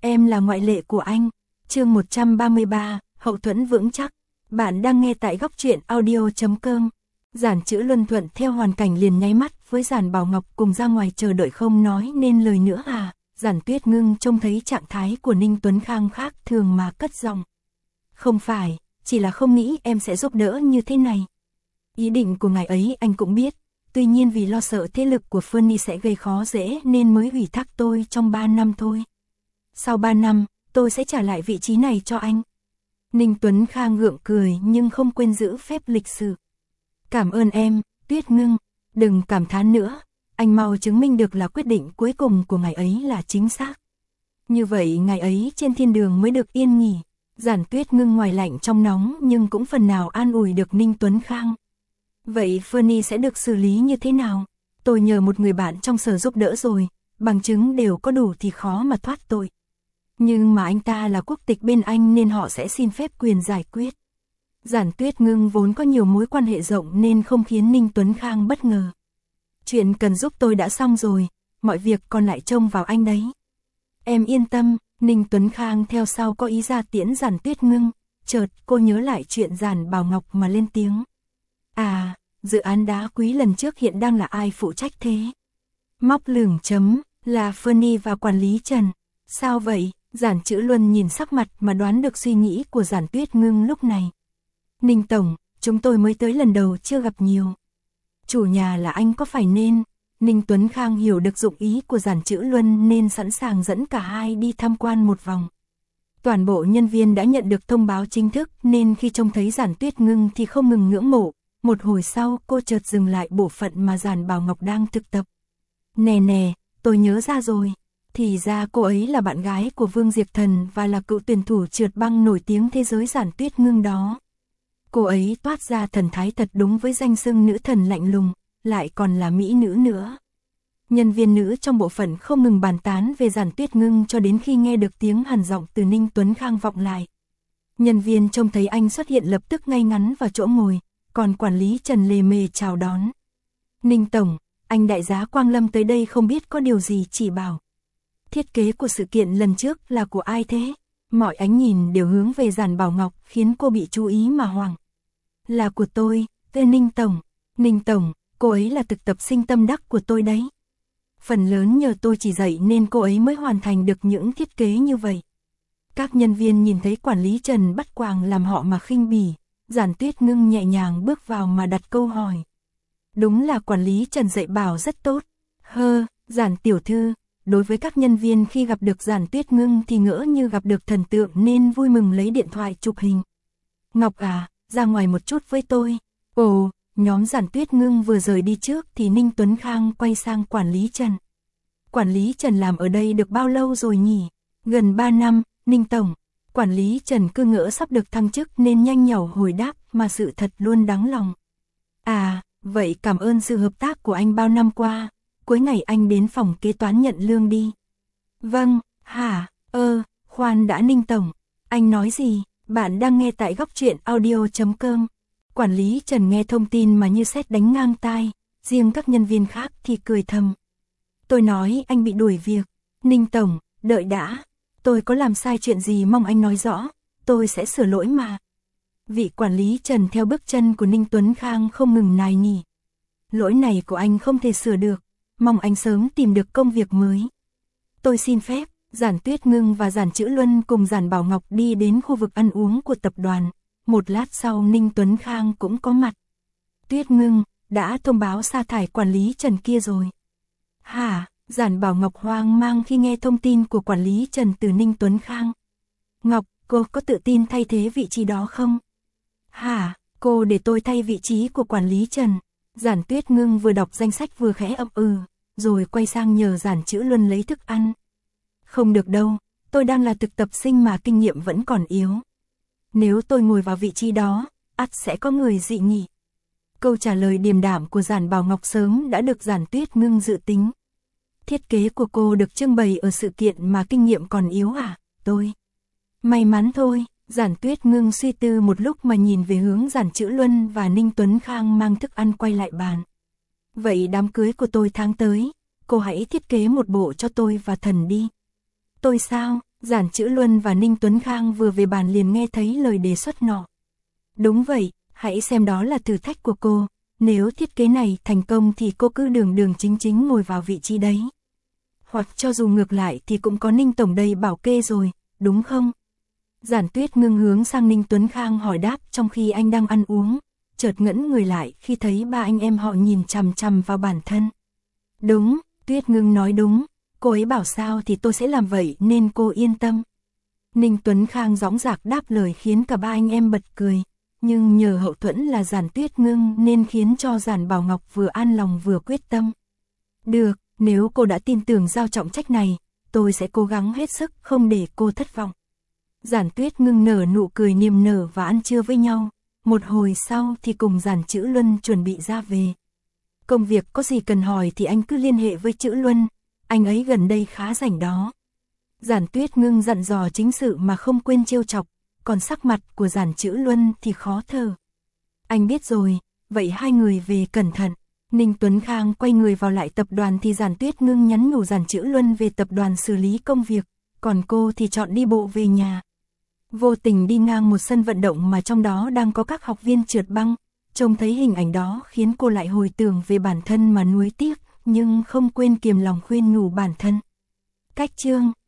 Em là ngoại lệ của anh. Chương 133, hậu thuẫn vững chắc. Bạn đang nghe tại góc truyện audio.com. Giản Chữ Luân thuận theo hoàn cảnh liền nháy mắt với Giản Bảo Ngọc cùng ra ngoài chờ đợi không nói nên lời nữa à. Giản Tuyết Ngưng trông thấy trạng thái của Ninh Tuấn Khang khác thường mà cất giọng. Không phải, chỉ là không nghĩ em sẽ giúp đỡ như thế này. Ý định của ngài ấy anh cũng biết, tuy nhiên vì lo sợ thế lực của Fernie sẽ gây khó dễ nên mới ủy thác tôi trong 3 năm thôi. Sau 3 năm, tôi sẽ trả lại vị trí này cho anh. Ninh Tuấn Khang gượng cười nhưng không quên giữ phép lịch sự. Cảm ơn em, Tuyết Ngưng, đừng cảm thán nữa, anh mau chứng minh được là quyết định cuối cùng của ngài ấy là chính xác. Như vậy ngài ấy trên thiên đường mới được yên nghỉ. Giản Tuyết Ngưng ngoài lạnh trong nóng nhưng cũng phần nào an ủi được Ninh Tuấn Khang. Vậy Fernie sẽ được xử lý như thế nào? Tôi nhờ một người bạn trong sở giúp đỡ rồi, bằng chứng đều có đủ thì khó mà thoát tội. Nhưng mà anh ta là quốc tịch bên Anh nên họ sẽ xin phép quyền giải quyết. Giản Tuyết Ngưng vốn có nhiều mối quan hệ rộng nên không khiến Ninh Tuấn Khang bất ngờ. Chuyện cần giúp tôi đã xong rồi, mọi việc còn lại trông vào anh đấy. Em yên tâm, Ninh Tuấn Khang theo sau có ý ra tiễn Giản Tuyết Ngưng, chợt cô nhớ lại chuyện Giản Bảo Ngọc mà lên tiếng. À, dự án đá quý lần trước hiện đang là ai phụ trách thế? Móc lửng chấm, là Fernie và quản lý Trần. Sao vậy? Giản Chữ Luân nhìn sắc mặt mà đoán được suy nghĩ của Giản Tuyết Ngưng lúc này. Ninh Tổng, chúng tôi mới tới lần đầu chưa gặp nhiều. Chủ nhà là anh có phải nên? Ninh Tuấn Khang hiểu được dụng ý của Giản Chữ Luân nên sẵn sàng dẫn cả hai đi tham quan một vòng. Toàn bộ nhân viên đã nhận được thông báo chính thức nên khi trông thấy Giản Tuyết Ngưng thì không ngừng ngưỡng mộ. Một hồi sau cô chợt dừng lại bộ phận mà Giản Bảo Ngọc đang thực tập. Nè, tôi nhớ ra rồi. Thì ra cô ấy là bạn gái của Vương Diệp Thần và là cựu tuyển thủ trượt băng nổi tiếng thế giới Giản Tuyết Ngưng đó. Cô ấy toát ra thần thái thật đúng với danh xưng nữ thần lạnh lùng, lại còn là mỹ nữ nữa. Nhân viên nữ trong bộ phận không ngừng bàn tán về Giản Tuyết Ngưng cho đến khi nghe được tiếng hằn giọng từ Ninh Tuấn Khang vọng lại. Nhân viên trông thấy anh xuất hiện lập tức ngay ngắn vào chỗ ngồi, còn quản lý Trần lề mề chào đón. Ninh Tổng, anh đại giá Quang Lâm tới đây không biết có điều gì chỉ bảo. Thiết kế của sự kiện lần trước là của ai thế? Mọi ánh nhìn đều hướng về Giản Bảo Ngọc khiến cô bị chú ý mà hoảng. Là của tôi, tên Ninh Tổng. Ninh Tổng, cô ấy là thực tập sinh tâm đắc của tôi đấy. Phần lớn nhờ tôi chỉ dạy nên cô ấy mới hoàn thành được những thiết kế như vậy. Các nhân viên nhìn thấy quản lý Trần bắt quàng làm họ mà khinh bỉ. Giản Tuyết Ngưng nhẹ nhàng bước vào mà đặt câu hỏi. Đúng là quản lý Trần dạy bảo rất tốt. Giản tiểu thư, đối với các nhân viên khi gặp được Giản Tuyết Ngưng thì ngỡ như gặp được thần tượng nên vui mừng lấy điện thoại chụp hình. Ngọc à, ra ngoài một chút với tôi. Ồ, nhóm Giản Tuyết Ngưng vừa rời đi trước thì Ninh Tuấn Khang quay sang quản lý Trần. Quản lý Trần làm ở đây được bao lâu rồi nhỉ? Gần 3 năm, Ninh Tổng. Quản lý Trần cứ ngỡ sắp được thăng chức nên nhanh nhảu hồi đáp mà sự thật luôn đáng lòng. À, vậy cảm ơn sự hợp tác của anh bao năm qua. Cuối ngày anh đến phòng kế toán nhận lương đi. Vâng, khoan đã Ninh Tổng. Anh nói gì? Bạn đang nghe tại góc truyện audio.com. Quản lý Trần nghe thông tin mà như sét đánh ngang tai. Riêng các nhân viên khác thì cười thầm. Tôi nói anh bị đuổi việc. Ninh Tổng, đợi đã. Tôi có làm sai chuyện gì mong anh nói rõ, tôi sẽ sửa lỗi mà. Vị quản lý Trần theo bước chân của Ninh Tuấn Khang không ngừng nài nỉ. Lỗi này của anh không thể sửa được, mong anh sớm tìm được công việc mới. Tôi xin phép, Giản Tuyết Ngưng và Giản Chữ Luân cùng Giản Bảo Ngọc đi đến khu vực ăn uống của tập đoàn. Một lát sau Ninh Tuấn Khang cũng có mặt. Tuyết Ngưng, đã thông báo sa thải quản lý Trần kia rồi. Hả? Giản Bảo Ngọc hoang mang khi nghe thông tin của quản lý Trần từ Ninh Tuấn Khang. Ngọc, cô có tự tin thay thế vị trí đó không? Hả, cô để tôi thay vị trí của quản lý Trần. Giản Tuyết Ngưng vừa đọc danh sách vừa khẽ ậm rồi quay sang nhờ Giản Chữ Luân lấy thức ăn. Không được đâu, tôi đang là thực tập sinh mà kinh nghiệm vẫn còn yếu. Nếu tôi ngồi vào vị trí đó, ắt sẽ có người dị nghị. Câu trả lời điềm đạm của Giản Bảo Ngọc sớm đã được Giản Tuyết Ngưng dự tính. Thiết kế của cô được trưng bày ở sự kiện mà kinh nghiệm còn yếu à? Tôi may mắn thôi. Giản Tuyết Ngưng suy tư một lúc mà nhìn về hướng Giản Chữ Luân và Ninh Tuấn Khang mang thức ăn quay lại bàn. Vậy đám cưới của tôi tháng tới, cô hãy thiết kế một bộ cho tôi và Thần đi. Tôi sao? Giản Chữ Luân và Ninh Tuấn Khang vừa về bàn liền nghe thấy lời đề xuất nọ. Đúng vậy, hãy xem đó là thử thách của cô, nếu thiết kế này thành công thì cô cứ đường đường chính chính ngồi vào vị trí đấy. Hoặc cho dù ngược lại thì cũng có Ninh Tổng đây bảo kê rồi, đúng không? Giản Tuyết ngưng hướng sang Ninh Tuấn Khang hỏi đáp trong khi anh đang ăn uống, chợt ngẩn người lại khi thấy ba anh em họ nhìn chằm chằm vào bản thân. Đúng, Tuyết ngưng nói đúng, cô ấy bảo sao thì tôi sẽ làm vậy nên cô yên tâm. Ninh Tuấn Khang dõng dạc đáp lời khiến cả ba anh em bật cười, nhưng nhờ hậu thuẫn là Giản Tuyết ngưng nên khiến cho Giản Bảo Ngọc vừa an lòng vừa quyết tâm. Được, nếu cô đã tin tưởng giao trọng trách này, tôi sẽ cố gắng hết sức không để cô thất vọng. Giản Tuyết ngưng nở nụ cười niềm nở và ăn trưa với nhau, một hồi sau thì cùng Giản Chữ Luân chuẩn bị ra về. Công việc có gì cần hỏi thì anh cứ liên hệ với Chữ Luân, anh ấy gần đây khá rảnh đó. Giản Tuyết ngưng dặn dò chính sự mà không quên trêu chọc, còn sắc mặt của Giản Chữ Luân thì khó thở. Anh biết rồi, vậy hai người về cẩn thận. Ninh Tuấn Khang quay người vào lại tập đoàn thì Giản Tuyết ngưng nhắn nhủ Giản Chữ Luân về tập đoàn xử lý công việc, còn cô thì chọn đi bộ về nhà. Vô tình đi ngang một sân vận động mà trong đó đang có các học viên trượt băng, trông thấy hình ảnh đó khiến cô lại hồi tưởng về bản thân mà nuối tiếc, nhưng không quên kiềm lòng khuyên nhủ bản thân. Cách chương